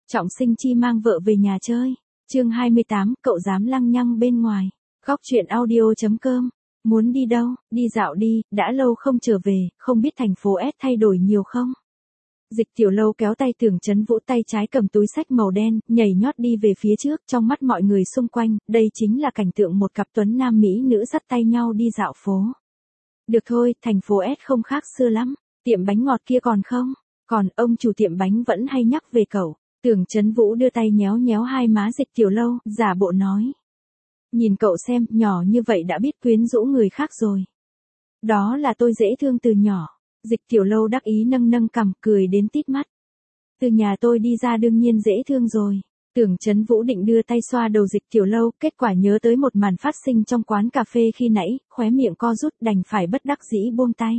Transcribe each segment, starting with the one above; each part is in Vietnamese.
Trọng Sinh Chi mang vợ về nhà chơi. Chương 28, cậu dám lăng nhăng bên ngoài. Góc truyện audio.com. Muốn đi đâu? Đi dạo đi, đã lâu không trở về, không biết thành phố S thay đổi nhiều không? Dịch Tiểu Lâu kéo tay Tưởng Chấn Vũ, tay trái cầm túi xách màu đen, nhảy nhót đi về phía trước. Trong mắt mọi người xung quanh, đây chính là cảnh tượng một cặp tuấn nam mỹ nữ dắt tay nhau đi dạo phố. Được thôi, thành phố S không khác xưa lắm. Tiệm bánh ngọt kia còn không? Còn ông chủ tiệm bánh vẫn hay nhắc về cậu. Tưởng Chấn Vũ đưa tay nhéo nhéo hai má Dịch Tiểu Lâu, giả bộ nói. Nhìn cậu xem, nhỏ như vậy đã biết quyến rũ người khác rồi. Đó là tôi dễ thương từ nhỏ. Dịch Tiểu Lâu đắc ý nâng nâng cằm, cười đến tít mắt. Từ nhà tôi đi ra đương nhiên dễ thương rồi. Tưởng Chấn Vũ định đưa tay xoa đầu Dịch Tiểu Lâu, kết quả nhớ tới một màn phát sinh trong quán cà phê khi nãy, khóe miệng co rút, đành phải bất đắc dĩ buông tay.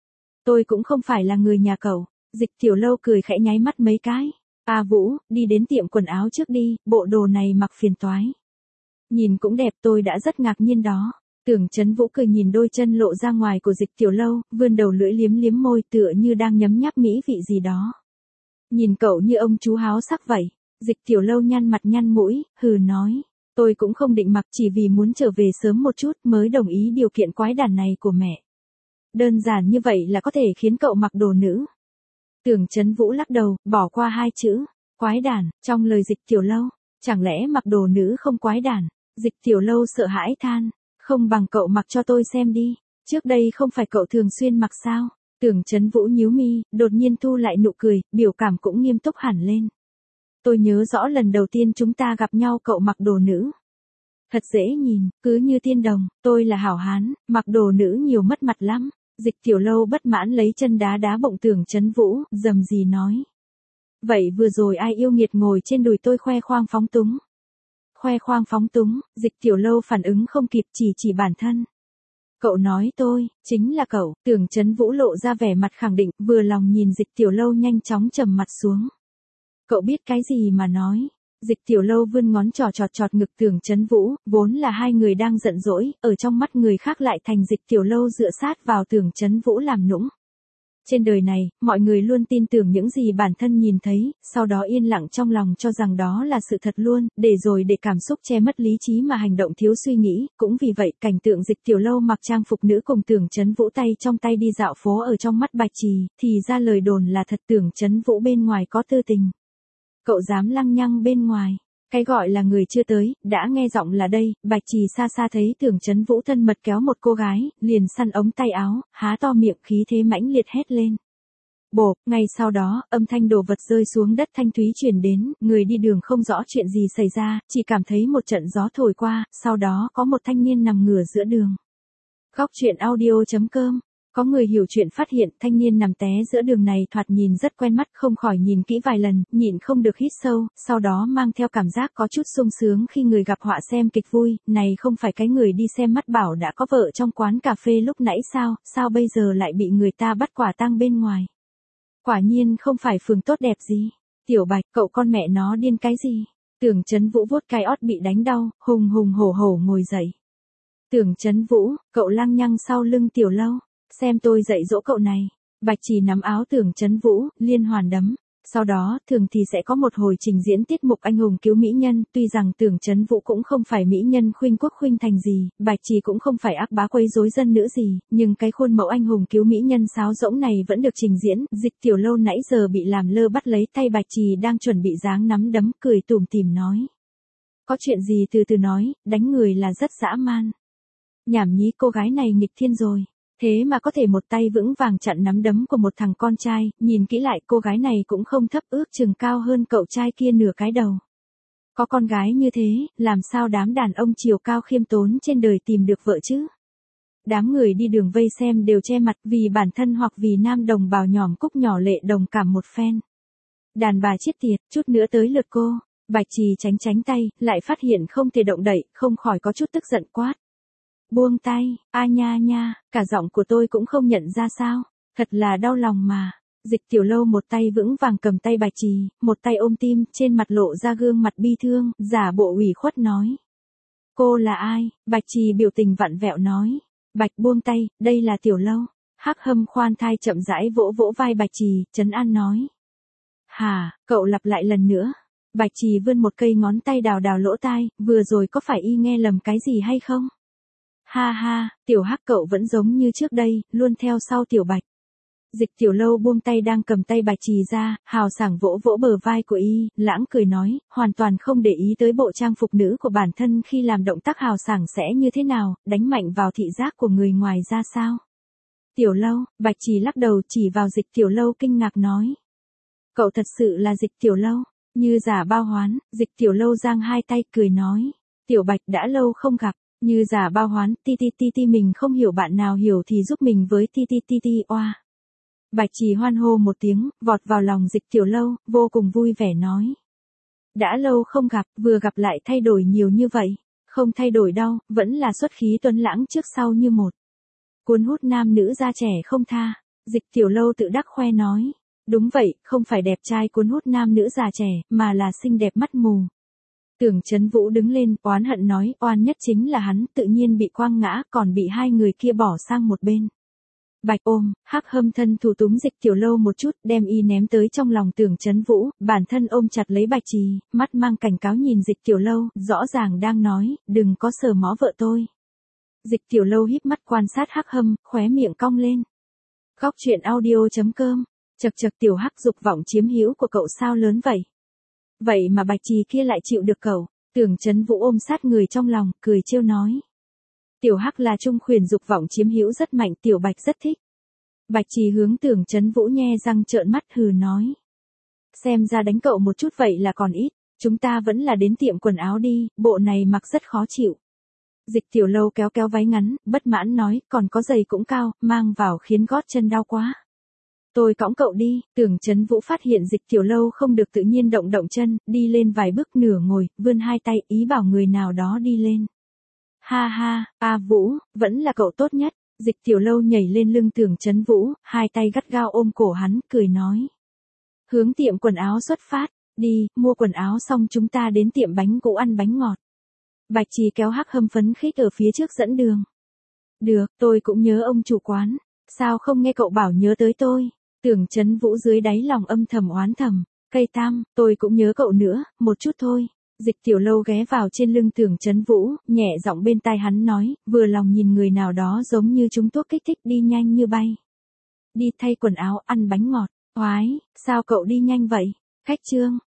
Tôi cũng không phải là người nhà cậu. Dịch Tiểu Lâu cười khẽ nháy mắt mấy cái. À Vũ, đi đến tiệm quần áo trước đi, bộ đồ này mặc phiền toái. Nhìn cũng đẹp, tôi đã rất ngạc nhiên đó. Tưởng Chấn Vũ cười nhìn đôi chân lộ ra ngoài của Dịch Tiểu Lâu, vươn đầu lưỡi liếm liếm môi tựa như đang nhấm nháp mỹ vị gì đó. Nhìn cậu như ông chú háo sắc vậy. Dịch Tiểu Lâu nhăn mặt nhăn mũi, hừ nói. Tôi cũng không định mặc, chỉ vì muốn trở về sớm một chút mới đồng ý điều kiện quái đản này của mẹ. Đơn giản như vậy là có thể khiến cậu mặc đồ nữ. Tưởng Chấn Vũ lắc đầu, bỏ qua hai chữ, quái đản, trong lời Dịch Tiểu Lâu. Chẳng lẽ mặc đồ nữ không quái đản? Dịch Tiểu Lâu sợ hãi than, không bằng cậu mặc cho tôi xem đi, trước đây không phải cậu thường xuyên mặc sao? Tưởng Chấn Vũ nhíu mi, đột nhiên thu lại nụ cười, biểu cảm cũng nghiêm túc hẳn lên. Tôi nhớ rõ lần đầu tiên chúng ta gặp nhau cậu mặc đồ nữ. Thật dễ nhìn, cứ như tiên đồng, tôi là hảo hán, mặc đồ nữ nhiều mất mặt lắm. Dịch Tiểu Lâu bất mãn lấy chân đá đá bụng Tưởng Chấn Vũ, rầm rì nói. Vậy vừa rồi ai yêu nghiệt ngồi trên đùi tôi khoe khoang phóng túng? Khoe khoang phóng túng, Dịch Tiểu Lâu phản ứng không kịp, chỉ bản thân. Cậu nói tôi, chính là cậu. Tưởng Chấn Vũ lộ ra vẻ mặt khẳng định, vừa lòng nhìn Dịch Tiểu Lâu nhanh chóng trầm mặt xuống. Cậu biết cái gì mà nói? Dịch Tiểu Lâu vươn ngón trỏ chọt ngực Tưởng Chấn Vũ, vốn là hai người đang giận dỗi, ở trong mắt người khác lại thành Dịch Tiểu Lâu dựa sát vào Tưởng Chấn Vũ làm nũng. Trên đời này, mọi người luôn tin tưởng những gì bản thân nhìn thấy, sau đó yên lặng trong lòng cho rằng đó là sự thật luôn, để cảm xúc che mất lý trí mà hành động thiếu suy nghĩ. Cũng vì vậy, cảnh tượng Dịch Tiểu Lâu mặc trang phục nữ cùng Tưởng Chấn Vũ tay trong tay đi dạo phố ở trong mắt Bạch Trì, thì ra lời đồn là thật. Tưởng Chấn Vũ bên ngoài có tư tình. Cậu dám lăng nhăng bên ngoài. Cái gọi là người chưa tới, đã nghe giọng là đây. Bạch Trì xa xa thấy Tưởng Chấn Vũ thân mật kéo một cô gái, liền săn ống tay áo, há to miệng khí thế mãnh liệt hét lên. Bộp, ngay sau đó, âm thanh đồ vật rơi xuống đất thanh thúy truyền đến, người đi đường không rõ chuyện gì xảy ra, chỉ cảm thấy một trận gió thổi qua, sau đó có một thanh niên nằm ngửa giữa đường. Góc truyện audio.com. Có người hiểu chuyện phát hiện thanh niên nằm té giữa đường này thoạt nhìn rất quen mắt, không khỏi nhìn kỹ vài lần, nhịn không được hít sâu, sau đó mang theo cảm giác có chút sung sướng khi người gặp họa xem kịch vui. Này không phải cái người đi xem mắt bảo đã có vợ trong quán cà phê lúc nãy sao bây giờ lại bị người ta bắt quả tang bên ngoài. Quả nhiên không phải phường tốt đẹp gì. Tiểu Bạch, cậu con mẹ nó điên cái gì? Tưởng Chấn Vũ vuốt cái ót bị đánh đau, hùng hổ hổ ngồi dậy. Tưởng Chấn Vũ, cậu lăng nhăng sau lưng Tiểu Lâu. Xem tôi dạy dỗ cậu này. Bạch Trì nắm áo Tưởng Chấn Vũ, liên hoàn đấm. Sau đó, thường thì sẽ có một hồi trình diễn tiết mục anh hùng cứu mỹ nhân. Tuy rằng Tưởng Chấn Vũ cũng không phải mỹ nhân khuynh quốc khuynh thành gì, Bạch Trì cũng không phải ác bá quấy rối dân nữ gì, nhưng cái khuôn mẫu anh hùng cứu mỹ nhân sáo rỗng này vẫn được trình diễn. Dịch Tiểu Lâu nãy giờ bị làm lơ bắt lấy tay Bạch Trì đang chuẩn bị giáng nắm đấm, cười tủm tỉm nói. Có chuyện gì từ từ nói, đánh người là rất dã man. Nhảm nhí, cô gái này nghịch thiên rồi. Thế mà có thể một tay vững vàng chặn nắm đấm của một thằng con trai, nhìn kỹ lại cô gái này cũng không thấp, ước chừng cao hơn cậu trai kia nửa cái đầu. Có con gái như thế, làm sao đám đàn ông chiều cao khiêm tốn trên đời tìm được vợ chứ? Đám người đi đường vây xem đều che mặt vì bản thân hoặc vì nam đồng bào nhỏm cúc nhỏ lệ đồng cảm một phen. Đàn bà chết tiệt, chút nữa tới lượt cô. Bạch Trì tránh tay, lại phát hiện không thể động đậy, không khỏi có chút tức giận quát. Buông tay, a nha, cả giọng của tôi cũng không nhận ra sao, thật là đau lòng mà. Dịch Tiểu Lâu một tay vững vàng cầm tay Bạch Trì, một tay ôm tim, trên mặt lộ ra gương mặt bi thương, giả bộ ủy khuất nói. Cô là ai? Bạch Trì biểu tình vặn vẹo nói. Bạch buông tay, đây là Tiểu Lâu. Hắc Hâm khoan thai chậm rãi vỗ vai Bạch Trì, trấn an nói. Hả, cậu lặp lại lần nữa. Bạch Trì vươn một cây ngón tay đào đào lỗ tai, vừa rồi có phải y nghe lầm cái gì hay không? Ha ha, tiểu Hắc cậu vẫn giống như trước đây, luôn theo sau tiểu Bạch. Dịch Tiểu Lâu buông tay đang cầm tay Bạch Trì ra, hào sảng vỗ vỗ bờ vai của y, lãng cười nói, hoàn toàn không để ý tới bộ trang phục nữ của bản thân khi làm động tác hào sảng sẽ như thế nào, đánh mạnh vào thị giác của người ngoài ra sao. Tiểu Lâu, Bạch Trì lắc đầu chỉ vào Dịch Tiểu Lâu kinh ngạc nói. Cậu thật sự là Dịch Tiểu Lâu, như giả bao hoán, Dịch Tiểu Lâu giang hai tay cười nói. Tiểu Bạch đã lâu không gặp, như giả bao hoán, ti ti ti ti mình không hiểu bạn nào hiểu thì giúp mình với ti ti ti ti oa. Bạch Trì hoan hô một tiếng, vọt vào lòng Dịch Tiểu Lâu, vô cùng vui vẻ nói. Đã lâu không gặp, vừa gặp lại thay đổi nhiều như vậy. Không thay đổi đâu, vẫn là xuất khí tuấn lãng trước sau như một. Cuốn hút nam nữ da trẻ không tha. Dịch Tiểu Lâu tự đắc khoe nói. Đúng vậy, không phải đẹp trai cuốn hút nam nữ già trẻ, mà là xinh đẹp mắt mù. Tưởng Chấn Vũ đứng lên, oán hận nói, oan nhất chính là hắn, tự nhiên bị quăng ngã, còn bị hai người kia bỏ sang một bên. Bạch ôm, Hắc Hâm thân thủ túm Dịch Tiểu Lâu một chút, đem y ném tới trong lòng Tưởng Chấn Vũ, bản thân ôm chặt lấy Bạch Trì, mắt mang cảnh cáo nhìn Dịch Tiểu Lâu, rõ ràng đang nói, đừng có sờ mó vợ tôi. Dịch Tiểu Lâu híp mắt quan sát Hắc Hâm, khóe miệng cong lên. Góc truyện audio.com, chật chật tiểu Hắc dục vọng chiếm hữu của cậu sao lớn vậy? Vậy mà Bạch Trì kia lại chịu được cậu, Tưởng Chấn Vũ ôm sát người trong lòng, cười trêu nói. Tiểu Hắc là trung khuyển dục vọng chiếm hữu rất mạnh, tiểu Bạch rất thích. Bạch Trì hướng Tưởng Chấn Vũ nhe răng trợn mắt hừ nói. Xem ra đánh cậu một chút vậy là còn ít, chúng ta vẫn là đến tiệm quần áo đi, bộ này mặc rất khó chịu. Dịch Tiểu Lâu kéo kéo váy ngắn, bất mãn nói, còn có giày cũng cao, mang vào khiến gót chân đau quá. Tôi cõng cậu đi, Tưởng Chấn Vũ phát hiện Dịch Tiểu Lâu không được tự nhiên động động chân, đi lên vài bước nửa ngồi, vươn hai tay, ý bảo người nào đó đi lên. Ha ha, A Vũ, vẫn là cậu tốt nhất. Dịch Tiểu Lâu nhảy lên lưng Tưởng Chấn Vũ, hai tay gắt gao ôm cổ hắn, cười nói. Hướng tiệm quần áo xuất phát, đi, mua quần áo xong chúng ta đến tiệm bánh cũ ăn bánh ngọt. Bạch Trì kéo Hắc Hâm phấn khích ở phía trước dẫn đường. Được, tôi cũng nhớ ông chủ quán, sao không nghe cậu bảo nhớ tới tôi. Tưởng Chấn Vũ dưới đáy lòng âm thầm oán thầm, cây tam, tôi cũng nhớ cậu nữa, một chút thôi. Dịch Tiểu Lâu ghé vào trên lưng Tưởng Chấn Vũ, nhẹ giọng bên tai hắn nói, vừa lòng nhìn người nào đó giống như chúng thuốc kích thích đi nhanh như bay. Đi thay quần áo, ăn bánh ngọt, oái, sao cậu đi nhanh vậy? Khách trương,